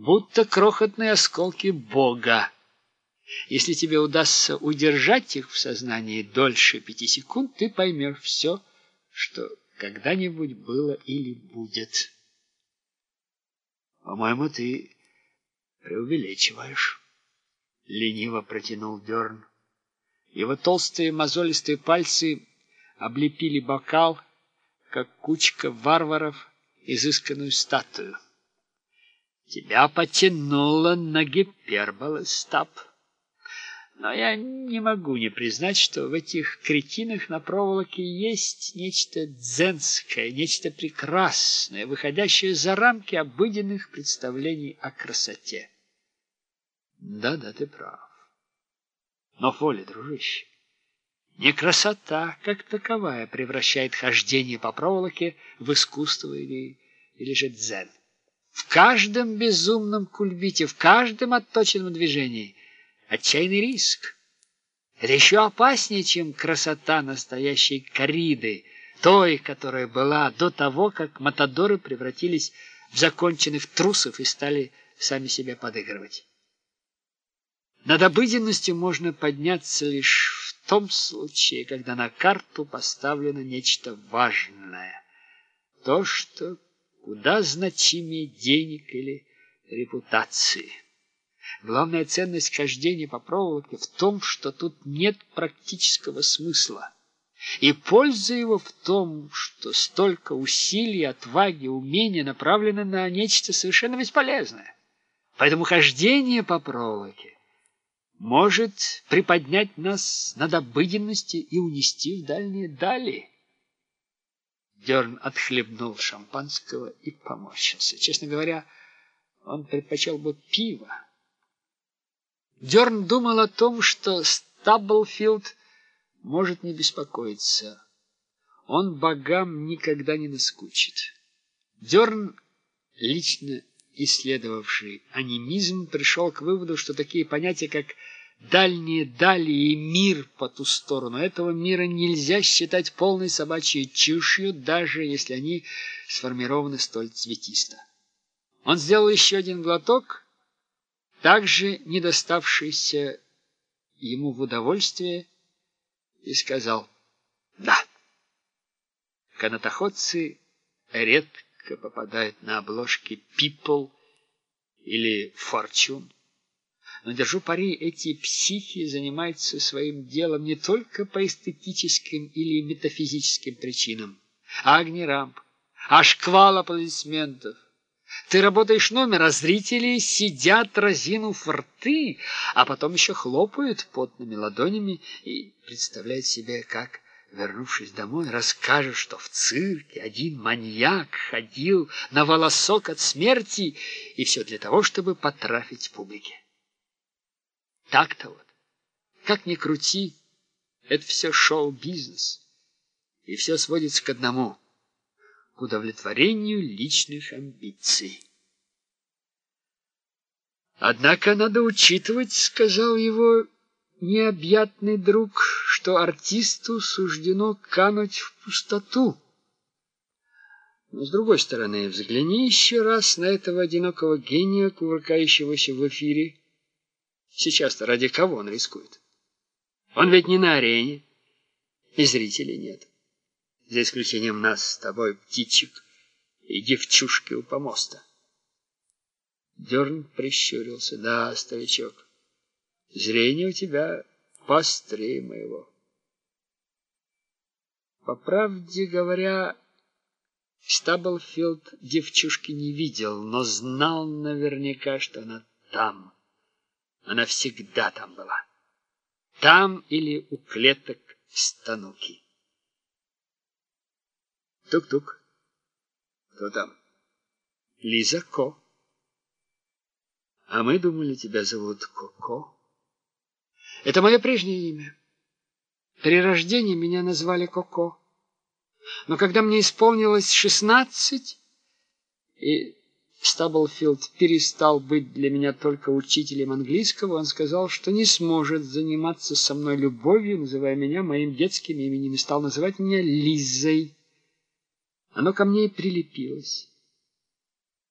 будто крохотные осколки Бога. Если тебе удастся удержать их в сознании дольше 5 секунд, ты поймешь все, что когда-нибудь было или будет. По-моему, ты преувеличиваешь, — лениво протянул Дерн. Его толстые мозолистые пальцы облепили бокал, как кучка варваров, изысканную статую. Тебя потянуло на гиперболы, Стаб. Но я не могу не признать, что в этих кретинах на проволоке есть нечто дзенское, нечто прекрасное, выходящее за рамки обыденных представлений о красоте. Да, ты прав. Но, Фоли, дружище, не красота как таковая превращает хождение по проволоке в искусство или же дзен. В каждом безумном кульбите, в каждом отточенном движении отчаянный риск. Это еще опаснее, чем красота настоящей корриды, той, которая была до того, как матадоры превратились в законченных трусов и стали сами себе подыгрывать. Над обыденностью можно подняться лишь в том случае, когда на карту поставлено нечто важное, то, что куда значимее денег или репутации. Главная ценность хождения по проволоке в том, что тут нет практического смысла. И польза его в том, что столько усилий, отваги, умения направлены на нечто совершенно бесполезное. Поэтому хождение по проволоке может приподнять нас над обыденностью и унести в дальние дали. Дерн отхлебнул шампанского и поморщился. Честно говоря, он предпочел бы пиво. Дерн думал о том, что Стаблфилд может не беспокоиться. Он богам никогда не наскучит. Дерн, лично исследовавший анимизм, пришел к выводу, что такие понятия, как дальние дали и мир по ту сторону этого мира, нельзя считать полной собачьей чушью, даже если они сформированы столь цветисто. Он сделал еще один глоток, также не доставшийся ему в удовольствие, и сказал: «Да, канатоходцы редко попадают на обложки People или Fortune. Но, держу пари, эти психи занимаются своим делом не только по эстетическим или метафизическим причинам, а огни-рамп, а шквал аплодисментов. Ты работаешь номер, а зрители сидят, разинув рты, а потом еще хлопают потными ладонями и представляют себе, как, вернувшись домой, расскажут, что в цирке один маньяк ходил на волосок от смерти, и все для того, чтобы потрафить публике. Так-то вот, как ни крути, это все шоу-бизнес, и все сводится к одному — к удовлетворению личных амбиций. «Однако надо учитывать, — сказал его необъятный друг, — что артисту суждено кануть в пустоту. Но, с другой стороны, взгляни еще раз на этого одинокого гения, кувыркающегося в эфире. Сейчас-то ради кого он рискует? Он ведь не на арене, и зрителей нет, за исключением нас с тобой, птичек, и девчушки у помоста». Дерн прищурился. «Да, старичок, зрение у тебя поострее моего». По правде говоря, Стаблфилд девчушки не видел, но знал наверняка, что она там. Она всегда там была. Там или у клеток стануки. Тук-тук. Кто там? Лиза Ко. А мы думали, тебя зовут Коко. Это мое прежнее имя. При рождении меня назвали Коко. Но когда мне исполнилось 16, и Стаблфилд перестал быть для меня только учителем английского, он сказал, что не сможет заниматься со мной любовью, называя меня моим детским именем, и стал называть меня Лизой. Оно ко мне и прилепилось.